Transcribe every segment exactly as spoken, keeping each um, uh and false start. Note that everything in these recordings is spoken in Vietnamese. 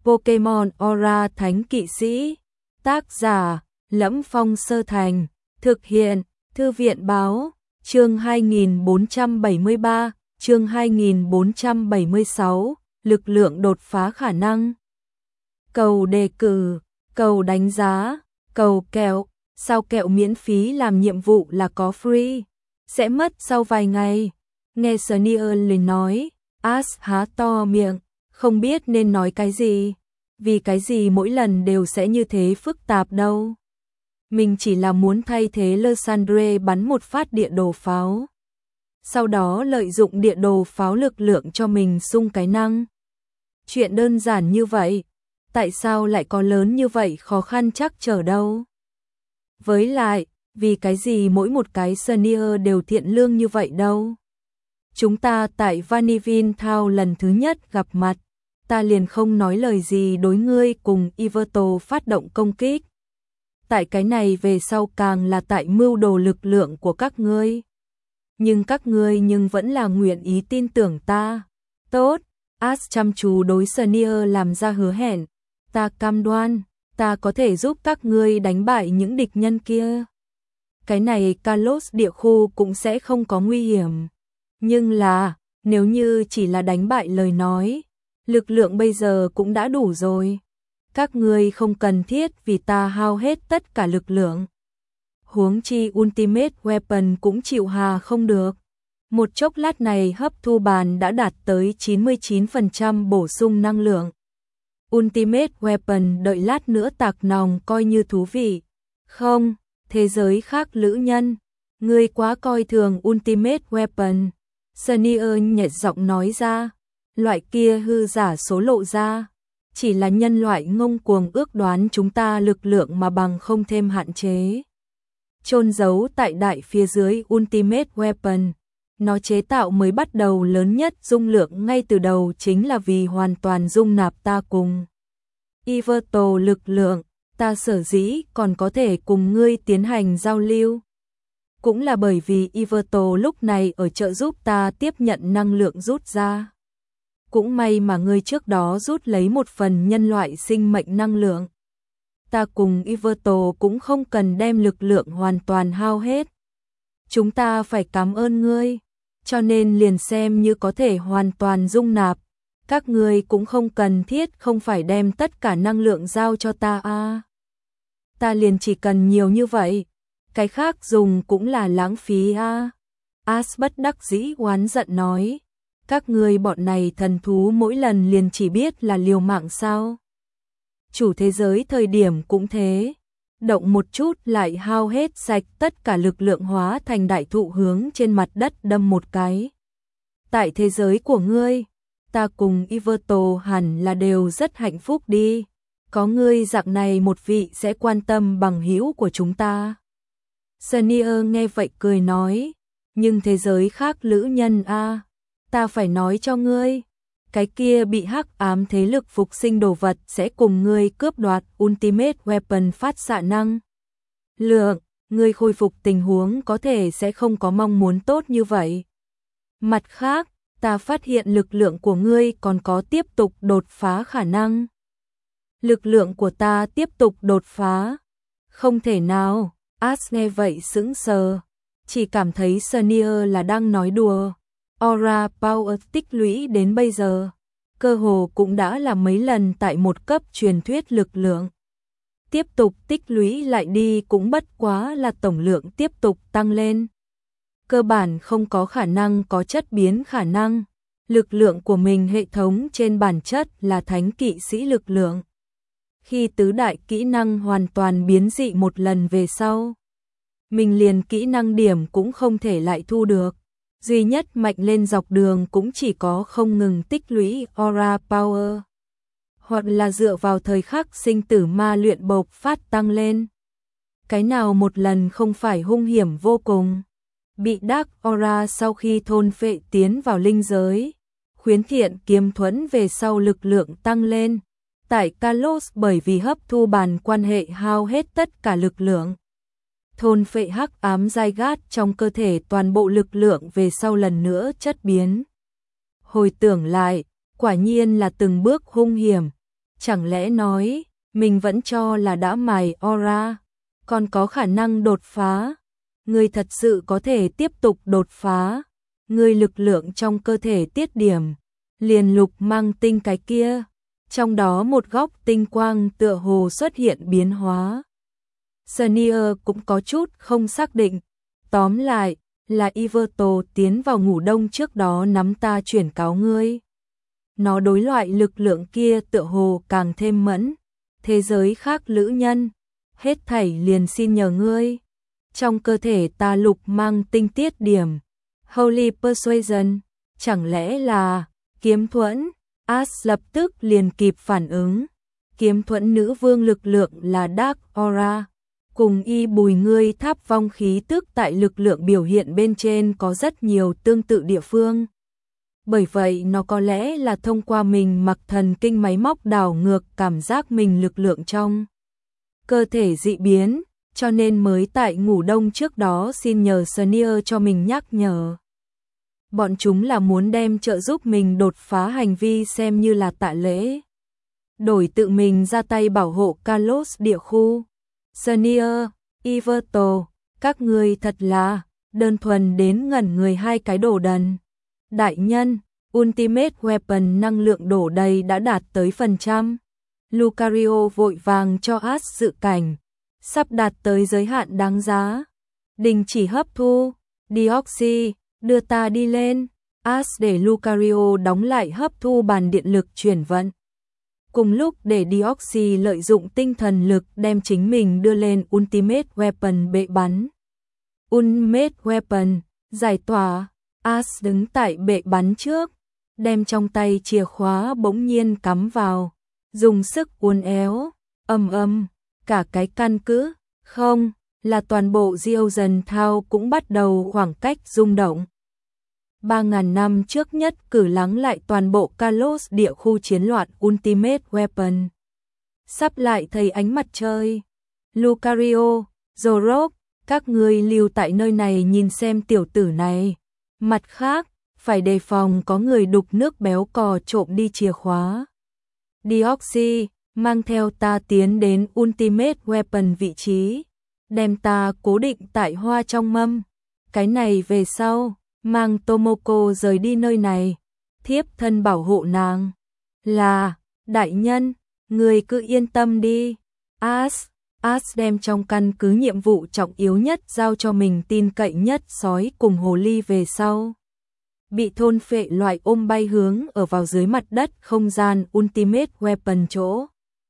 Pokemon Aura Thánh Kỵ Sĩ. Tác giả: Lẫm Phong Sơ Thành. Thực hiện: Thư viện báo. Chương hai nghìn bốn trăm bảy mươi ba, chương hai nghìn bốn trăm bảy mươi sáu, lực lượng đột phá khả năng. Cầu đề cử, cầu đánh giá, cầu kẹo, sao kẹo miễn phí làm nhiệm vụ là có free, sẽ mất sau vài ngày. Nghe Sneer liền nói, Ash há to miệng, không biết nên nói cái gì, vì cái gì mỗi lần đều sẽ như thế phức tạp đâu. Mình chỉ là muốn thay thế Lysandre bắn một phát địa đồ pháo, sau đó lợi dụng địa đồ pháo lực lượng cho mình sung cái năng. Chuyện đơn giản như vậy, tại sao lại có lớn như vậy khó khăn chắc trở đâu. Với lại, vì cái gì mỗi một cái Sneer đều thiện lương như vậy đâu. Chúng ta tại Vanillin Town lần thứ nhất gặp mặt, ta liền không nói lời gì đối ngươi cùng Yveltal phát động công kích. Tại cái này về sau càng là tại mưu đồ lực lượng của các ngươi. Nhưng các ngươi nhưng vẫn là nguyện ý tin tưởng ta. Tốt, Ash chăm chú đối Sneer làm ra hứa hẹn. Ta cam đoan, ta có thể giúp các ngươi đánh bại những địch nhân kia. Cái này Kalos địa khu cũng sẽ không có nguy hiểm. Nhưng là, nếu như chỉ là đánh bại lời nói, lực lượng bây giờ cũng đã đủ rồi. Các ngươi không cần thiết vì ta hao hết tất cả lực lượng. Huống chi Ultimate Weapon cũng chịu hà không được. Một chốc lát này hấp thu bàn đã đạt tới chín mươi chín phần trăm bổ sung năng lượng. Ultimate Weapon đợi lát nữa tạc nòng coi như thú vị. Không, thế giới khác lữ nhân, ngươi quá coi thường Ultimate Weapon. Sneer nhẹ giọng nói ra, loại kia hư giả số lộ ra. Chỉ là nhân loại ngông cuồng ước đoán chúng ta lực lượng mà bằng không thêm hạn chế. Chôn giấu tại đại phía dưới Ultimate Weapon, nó chế tạo mới bắt đầu lớn nhất dung lượng ngay từ đầu chính là vì hoàn toàn dung nạp ta cùng Yveltal lực lượng, ta sở dĩ còn có thể cùng ngươi tiến hành giao lưu. Cũng là bởi vì Yveltal lúc này ở trợ giúp ta tiếp nhận năng lượng rút ra. Cũng may mà ngươi trước đó rút lấy một phần nhân loại sinh mệnh năng lượng. Ta cùng Yveltal cũng không cần đem lực lượng hoàn toàn hao hết. Chúng ta phải cảm ơn ngươi, cho nên liền xem như có thể hoàn toàn dung nạp. Các ngươi cũng không cần thiết không phải đem tất cả năng lượng giao cho ta a. À, ta liền chỉ cần nhiều như vậy, cái khác dùng cũng là lãng phí a. À. Ash bất đắc dĩ oán giận nói. Các ngươi bọn này thần thú mỗi lần liền chỉ biết là liều mạng sao. Chủ thế giới thời điểm cũng thế. Động một chút lại hao hết sạch tất cả lực lượng hóa thành đại thụ hướng trên mặt đất đâm một cái. Tại thế giới của ngươi, ta cùng Yveltal hẳn là đều rất hạnh phúc đi. Có ngươi dạng này một vị sẽ quan tâm bằng hữu của chúng ta. Sneer nghe vậy cười nói. Nhưng thế giới khác lữ nhân a. À, ta phải nói cho ngươi, cái kia bị hắc ám thế lực phục sinh đồ vật sẽ cùng ngươi cướp đoạt Ultimate Weapon phát xạ năng lượng, ngươi khôi phục tình huống có thể sẽ không có mong muốn tốt như vậy. Mặt khác, ta phát hiện lực lượng của ngươi còn có tiếp tục đột phá khả năng. Lực lượng của ta tiếp tục đột phá? Không thể nào. Ash nghe vậy sững sờ, chỉ cảm thấy Sneer là đang nói đùa. Aura Power tích lũy đến bây giờ, cơ hồ cũng đã là mấy lần tại một cấp truyền thuyết lực lượng. Tiếp tục tích lũy lại đi cũng bất quá là tổng lượng tiếp tục tăng lên. Cơ bản không có khả năng có chất biến khả năng. Lực lượng của mình hệ thống trên bản chất là thánh kỵ sĩ lực lượng. Khi tứ đại kỹ năng hoàn toàn biến dị một lần về sau, mình liền kỹ năng điểm cũng không thể lại thu được. Duy nhất mạnh lên dọc đường cũng chỉ có không ngừng tích lũy Aura Power, hoặc là dựa vào thời khắc sinh tử ma luyện bộc phát tăng lên. Cái nào một lần không phải hung hiểm vô cùng. Bị Dark Aura sau khi thôn phệ tiến vào linh giới, khuyến thiện kiếm thuẫn về sau lực lượng tăng lên. Tại Kalos bởi vì hấp thu bàn quan hệ hao hết tất cả lực lượng. Thôn phệ hắc ám dai gát trong cơ thể toàn bộ lực lượng về sau lần nữa chất biến. Hồi tưởng lại, quả nhiên là từng bước hung hiểm. Chẳng lẽ nói, mình vẫn cho là đã mài aura, còn có khả năng đột phá. Ngươi thật sự có thể tiếp tục đột phá. Ngươi lực lượng trong cơ thể tiết điểm, liền lục mang tinh cái kia. Trong đó một góc tinh quang tựa hồ xuất hiện biến hóa. Senior cũng có chút không xác định. Tóm lại, là Iverto tiến vào ngủ đông trước đó nắm ta chuyển cáo ngươi. Nó đối loại lực lượng kia tựa hồ càng thêm mẫn. Thế giới khác lữ nhân, hết thảy liền xin nhờ ngươi. Trong cơ thể ta lục mang tinh tiết điểm. Holy Persuasion, chẳng lẽ là kiếm thuẫn? Ash lập tức liền kịp phản ứng. Kiếm thuẫn nữ vương lực lượng là Dark Aura. Cùng y bùi ngươi tháp vong khí tức tại lực lượng biểu hiện bên trên có rất nhiều tương tự địa phương. Bởi vậy nó có lẽ là thông qua mình mặc thần kinh máy móc đảo ngược cảm giác mình lực lượng trong cơ thể dị biến, cho nên mới tại ngủ đông trước đó xin nhờ Senior cho mình nhắc nhở. Bọn chúng là muốn đem trợ giúp mình đột phá hành vi xem như là tạ lễ. Đổi tự mình ra tay bảo hộ Carlos địa khu. Senior, Iverto, các người thật là đơn thuần đến ngẩn người hai cái đồ đần. Đại nhân, Ultimate Weapon năng lượng đổ đầy đã đạt tới phần trăm. Lucario vội vàng cho Ash dự cảnh. Sắp đạt tới giới hạn đáng giá. Đình chỉ hấp thu. Deoxy, đưa ta đi lên. Ash để Lucario đóng lại hấp thu bàn điện lực chuyển vận. Cùng lúc để Deoxy lợi dụng tinh thần lực đem chính mình đưa lên Ultimate Weapon bệ bắn. Ultimate Weapon, giải tỏa. Ash đứng tại bệ bắn trước, đem trong tay chìa khóa bỗng nhiên cắm vào, dùng sức uốn éo, ầm ầm, cả cái căn cứ, không, là toàn bộ Diocen Thao cũng bắt đầu khoảng cách rung động. Ba ngàn năm trước nhất cử lắng lại toàn bộ Kalos địa khu chiến loạn Ultimate Weapon. Sắp lại thấy ánh mặt trời. Lucario, Zorok, các ngươi lưu tại nơi này nhìn xem tiểu tử này. Mặt khác, phải đề phòng có người đục nước béo cò trộm đi chìa khóa. Deoxy, mang theo ta tiến đến Ultimate Weapon vị trí, đem ta cố định tại hoa trong mâm. Cái này về sau, mang Tomoko rời đi nơi này, thiếp thân bảo hộ nàng. Là, đại nhân, người cứ yên tâm đi. Ash, Ash đem trong căn cứ nhiệm vụ trọng yếu nhất giao cho mình tin cậy nhất sói cùng hồ ly về sau. Bị thôn phệ loại ôm bay hướng ở vào dưới mặt đất không gian Ultimate Weapon chỗ.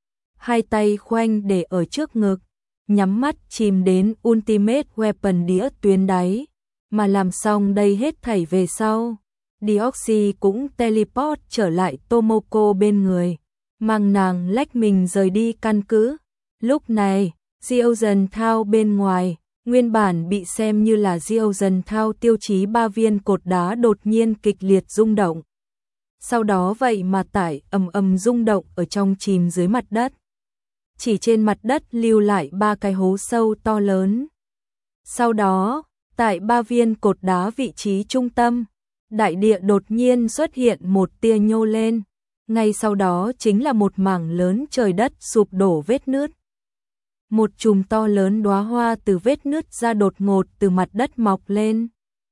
Hai tay khoanh để ở trước ngực, nhắm mắt chìm đến Ultimate Weapon đĩa tuyến đáy. Mà làm xong đây hết thảy về sau, Deoxy cũng teleport trở lại Tomoko bên người, mang nàng lách mình rời đi căn cứ. Lúc này, Diocen Thao bên ngoài, nguyên bản bị xem như là Diocen Thao tiêu chí ba viên cột đá đột nhiên kịch liệt rung động. Sau đó vậy mà tải ầm ầm rung động ở trong chìm dưới mặt đất. Chỉ trên mặt đất lưu lại ba cái hố sâu to lớn. Sau đó, tại ba viên cột đá vị trí trung tâm, đại địa đột nhiên xuất hiện một tia nhô lên. Ngay sau đó chính là một mảng lớn trời đất sụp đổ vết nứt. Một chùm to lớn đóa hoa từ vết nứt ra đột ngột từ mặt đất mọc lên.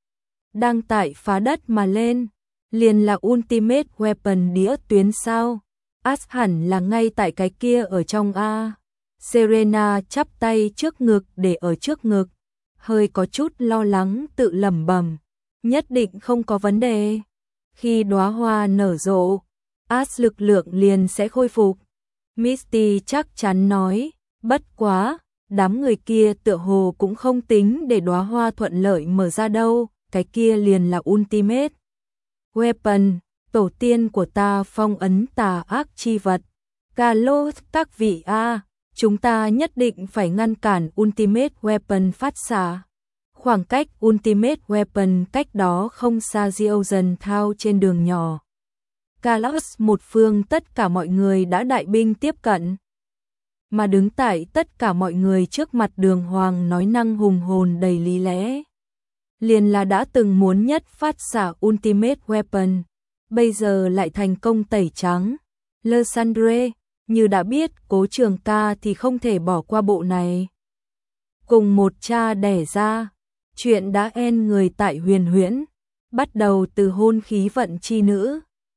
Đang tại phá đất mà lên, liền là Ultimate Weapon đĩa tuyến sao. Ash hẳn là ngay tại cái kia ở trong A. Serena chắp tay trước ngực để ở trước ngực, hơi có chút lo lắng tự lẩm bẩm, nhất định không có vấn đề. Khi đóa hoa nở rộ, Ash lực lượng liền sẽ khôi phục. Misty chắc chắn nói, bất quá, đám người kia tựa hồ cũng không tính để đóa hoa thuận lợi mở ra đâu, cái kia liền là Ultimate Weapon, tổ tiên của ta phong ấn tà ác chi vật. Carlos, các vị a, chúng ta nhất định phải ngăn cản Ultimate Weapon phát xạ. Khoảng cách Ultimate Weapon cách đó không xa Diocen Thao trên đường nhỏ. Carlos một phương tất cả mọi người đã đại binh tiếp cận. Mà đứng tại tất cả mọi người trước mặt Đường Hoàng nói năng hùng hồn đầy lý lẽ. Liền là đã từng muốn nhất phát xạ Ultimate Weapon, bây giờ lại thành công tẩy trắng. Lysandre, như đã biết Cố Trường ca thì không thể bỏ qua bộ này. Cùng một cha đẻ ra, chuyện đã en người tại Huyền Huyễn, bắt đầu từ hôn khí vận chi nữ,